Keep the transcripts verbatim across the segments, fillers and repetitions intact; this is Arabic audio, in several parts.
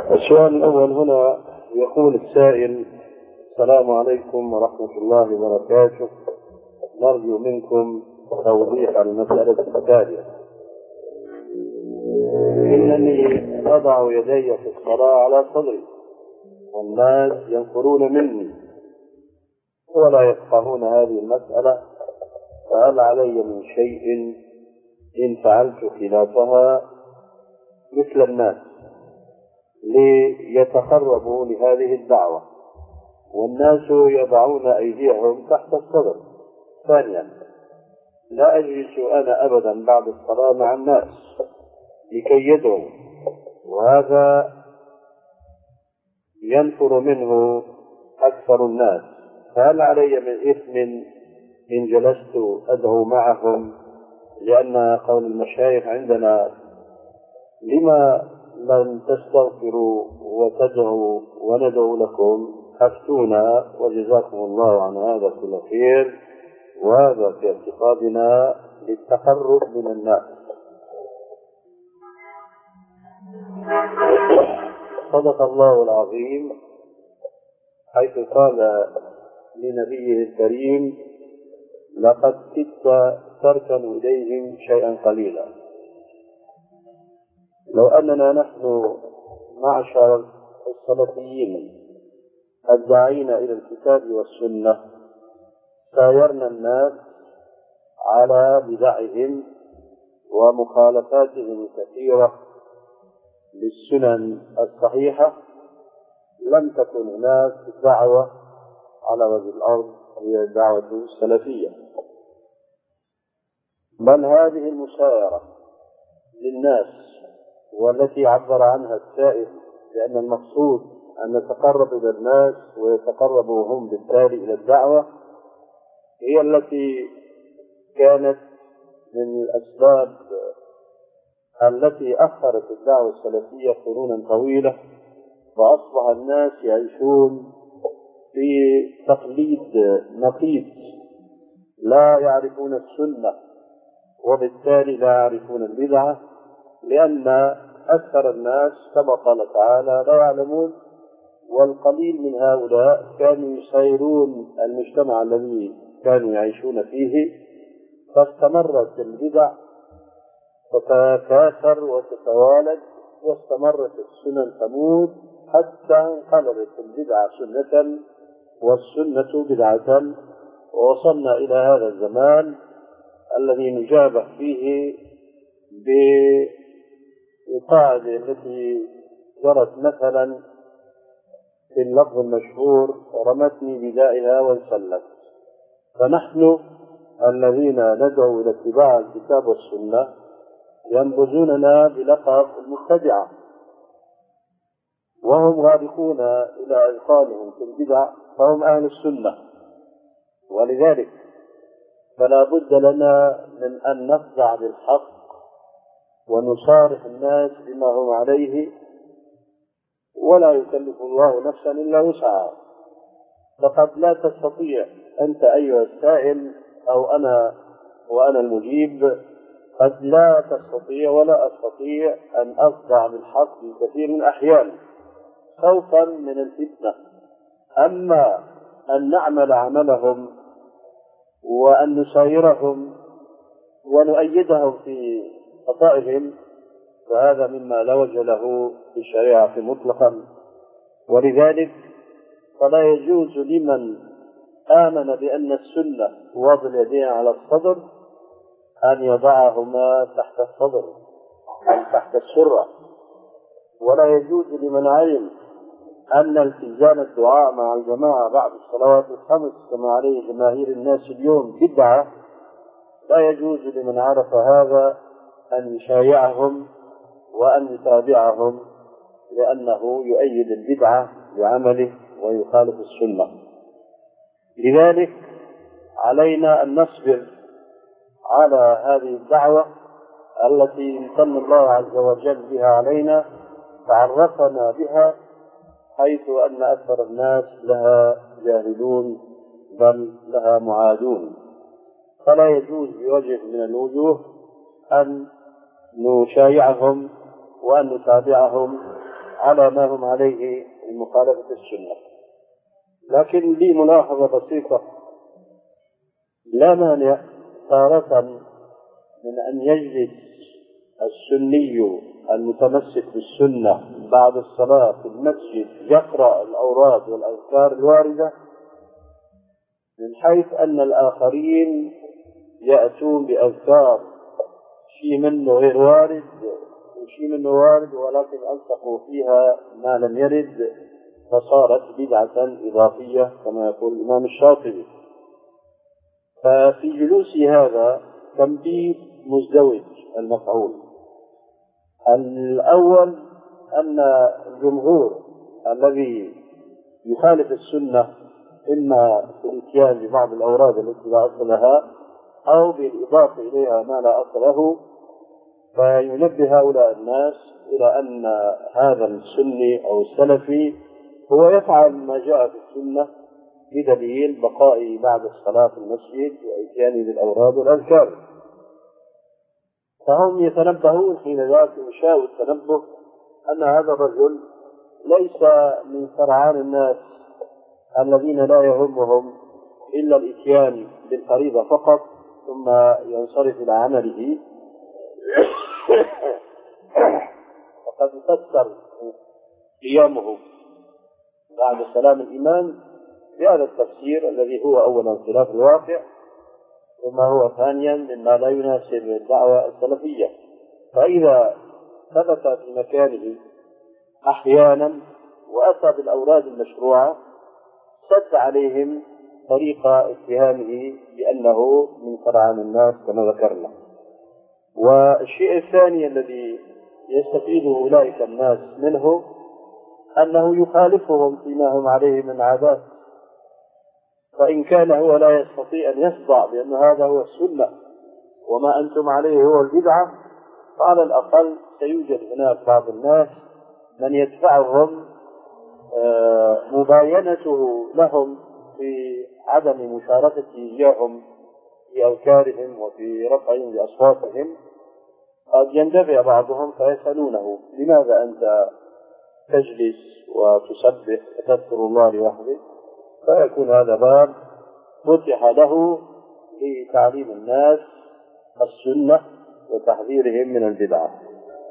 السؤال الأول هنا يقول السائل: السلام عليكم ورحمة الله وبركاته، نرجو منكم توضيح المسألة التالية. إنني أضع يدي في الصلاة على صدري والناس ينفرون مني ولا يفقهون هذه المسألة، فهل علي من شيء إن فعلت خلافها مثل الناس ليتقربوا لهذه الدعوة والناس يضعون أيديهم تحت الصدر؟ ثانيا، لا أجلس أنا أبدا بعد الصلاة مع الناس لكي يدعوا، وهذا ينفر منه أكثر الناس، فهل علي من إثم إن جلست أدعو معهم؟ لأن قول المشايخ عندنا: لما لم تستغفروا وتدعوا وندعو لكم، أفتونا وجزاكم الله عن هذا كل خير، وهذا في اعتقادنا للتقرب من الناس. صدق الله العظيم حيث قال لنبيه الكريم: لقد كدت تركن إليهم شيئا قليلا. لو أننا نحن معشر السلفيين الداعين إلى الكتاب والسنة سايرنا الناس على بدعهم ومخالفاتهم الكثيرة للسنن الصحيحة، لم تكن هناك دعوة على وجه الأرض هي الدعوة السلفية، بل هذه المسايرة للناس والتي عبر عنها السائل لأن المقصود أن نتقرب إلى الناس ويتقربوا هم بالتالي إلى الدعوة، هي التي كانت من الأسباب التي أخرت الدعوة السلفية قرونا طويلة، وأصبح الناس يعيشون في تقليد نقيض، لا يعرفون السنة وبالتالي لا يعرفون البدعة، لأن أكثر الناس كما قال تعالى لا يعلمون، والقليل من هؤلاء كانوا يسيرون المجتمع الذي كانوا يعيشون فيه، فاستمرت البدع تتكاثر وتتوالد، واستمرت السنن تموت حتى انقلبت البدعة سنة والسنة بدعة، ووصلنا إلى هذا الزمان الذي نجابه فيه بالقاعدة التي جرت مثلا في اللفظ المشهور: رمتني بدائها وانسلت. فنحن الذين ندعو إلى اتباع الكتاب والسنة ينبذوننا بلقب المبتدعة، وهم غارقون إلى أذقانهم في البدع، فهم أهل السنة. ولذلك فلا بد لنا من أن نخضع للحق ونصارح الناس بما هم عليه، ولا يكلف الله نفسا إلا وسعها. فقد لا تستطيع أنت أيها السائل أو أنا وأنا المجيب، قد لا تستطيع ولا أستطيع أن أخضع للحق في كثير من الأحيان خوفا من الفتنة. أما أن نعمل عملهم وأن نسايرهم ونؤيدهم في خطائهم فهذا مما لا وجه له في الشريعة مطلقا. ولذلك فلا يجوز لمن آمن بأن السنة وضع اليدين على الصدر أن يضعهما تحت الصدر أو تحت السرة، ولا يجوز لمن علم أن التزام الدعاء مع الجماعة بعد الصلوات الخمس كما عليه جماهير الناس اليوم بدعة، لا يجوز لمن عرف هذا أن يشايعهم وأن يتابعهم، لأنه يؤيد البدعة بعمله ويخالف السنة. لذلك علينا أن نصبر على هذه الدعوة التي امتن الله عز وجل بها علينا، تعرفنا بها، حيث أن أكثر الناس لها جاهلون بل لها معادون. فلا يجوز بوجه من الوجوه أن نشايعهم وأن نتابعهم على ما هم عليه من مخالفة السنة. لكن لي ملاحظة بسيطة: لا مانع تارة من أن يجلس السني المتمسك بالسنة بعد الصلاة في المسجد يقرأ الأوراد والأذكار الواردة، من حيث أن الآخرين يأتون بأذكار شيء منه غير وارد وشيء منه وارد، ولكن ألصقوا فيها ما لم يرد فصارت بدعة إضافية كما يقول الإمام الشاطبي. ففي جلوس هذا تنبيه مزدوج المفعول. الأول أن الجمهور الذي يخالف السنة إما بالإتيان ببعض الأوراد التي لا أصل لها أو بالإضافة إليها ما لا أصل له، فينبه هؤلاء الناس إلى أن هذا السني أو السلفي هو يفعل ما جاء في السنة بدليل بقائه بعد الصلاة في المسجد وإتيانه بالأوراد والأذكار. فهم يتنبهون حين ذاك يشاء التنبه أن هذا الرجل ليس من سرعان الناس الذين لا يهمهم إلا الإتيان بالفريضة فقط ثم ينصرف إلى عمله. وقد يفسر قيامه بعد سلام الإمام بهذا التفسير الذي هو أولا خلاف الواقع، ثم هو ثانيا مما لا يناسب الدعوة السلفية. فإذا ثبت في مكانه أحيانا وأتى بالأوراد المشروعة سد عليهم طريق اتهامه بأنه من سرعان الناس كما ذكرنا. والشيء الثاني الذي يستفيده أولئك الناس منه أنه يخالفهم فيما هم عليه من عادات، فإن كان هو لا يستطيع أن يخضع بأن هذا هو السنة وما أنتم عليه هو البدعة، فعلى الأقل سيوجد هناك بعض الناس من يدفعهم مباينته لهم في عدم مشاركته إياهم في أذكارهم وفي رفعهم لأصواتهم. قد يندفع بعضهم فيسألونه: لماذا أنت تجلس وتسبح وتذكر الله لوحده؟ فيكون هذا باب فتح له لتعليم الناس السنة وتحذيرهم من البدعة.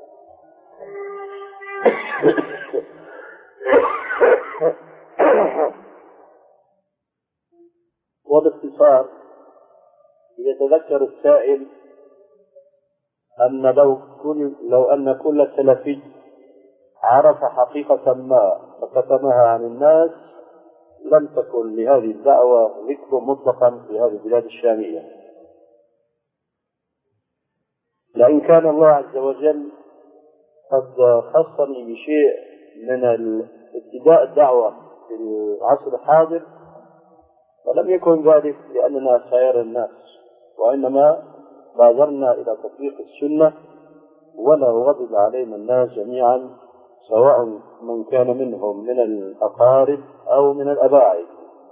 وباختصار يتذكر السائل أن لو, كل لو أن كل سلفي عرف حقيقة ما فكتمها عن الناس لم تكن لهذه الدعوة ذكر مطلقا في هذه البلاد الشامية. لأن كان الله عز وجل قد خصني بشيء من ابتداء الدعوة في العصر الحاضر، ولم يكن ذلك لأننا خير الناس، وإنما بادرنا إلى تطبيق السنة ولا غضب علينا الناس جميعا، سواء من كان منهم من الأقارب أو من الأباعد.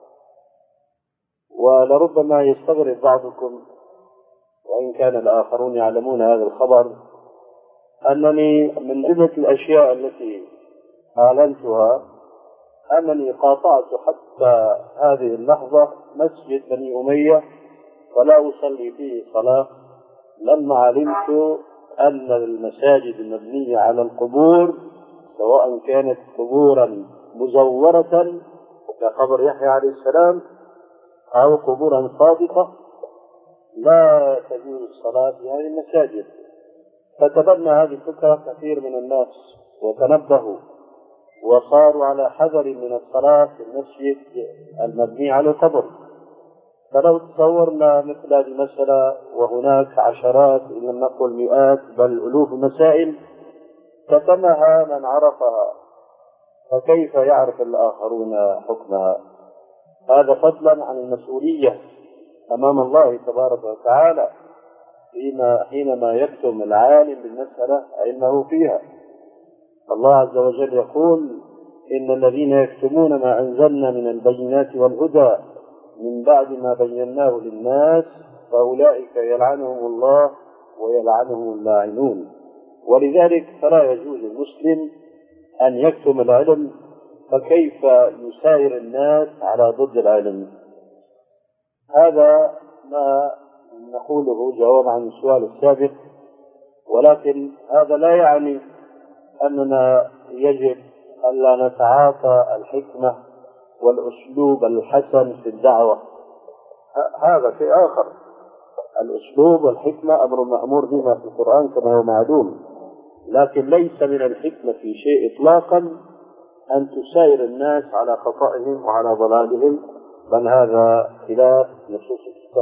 ولربما يستغرب بعضكم، وإن كان الآخرون يعلمون هذا الخبر، أنني من جملة الأشياء التي أعلنتها أنني قاطعت حتى هذه اللحظة مسجد بني أمية ولا أصلي فيه صلاة لما علمت أن المساجد المبنية على القبور سواء كانت قبورا مزورة كقبر يحيى عليه السلام أو قبورا صادقة لا تجوز الصلاة في هذه المساجد. فتبنى هذه الفكرة كثير من الناس وتنبهوا وصاروا على حذر من الصلاة في المسجد المبني على القبر. فلو تصورنا مثل هذه المسألة وهناك عشرات إن لم نقل مئات بل ألوف المسائل كتمها من عرفها، فكيف يعرف الآخرون حكمها؟ هذا فضلا عن المسؤولية أمام الله تبارك وتعالى حينما يكتم العالم بالمسألة علمه فيها. الله عز وجل يقول: إن الذين يكتمون ما أنزلنا من البينات والهدى من بعد ما بيناه للناس فأولئك يلعنهم الله ويلعنهم اللاعنون. ولذلك فلا يجوز المسلم أن يكتم العلم، فكيف يساير الناس على ضد العلم؟ هذا ما نقوله جواب عن السؤال السابق، ولكن هذا لا يعني أننا يجب ألا نتعاطى الحكمة والأسلوب الحسن في الدعوة، هذا شيء آخر. الأسلوب والحكمة أمر مأمور بما في القرآن كما هو معلوم، لكن ليس من الحكمة في شيء إطلاقا أن تساير الناس على خطئهم وعلى ضلالهم، بل هذا خلاف نصوص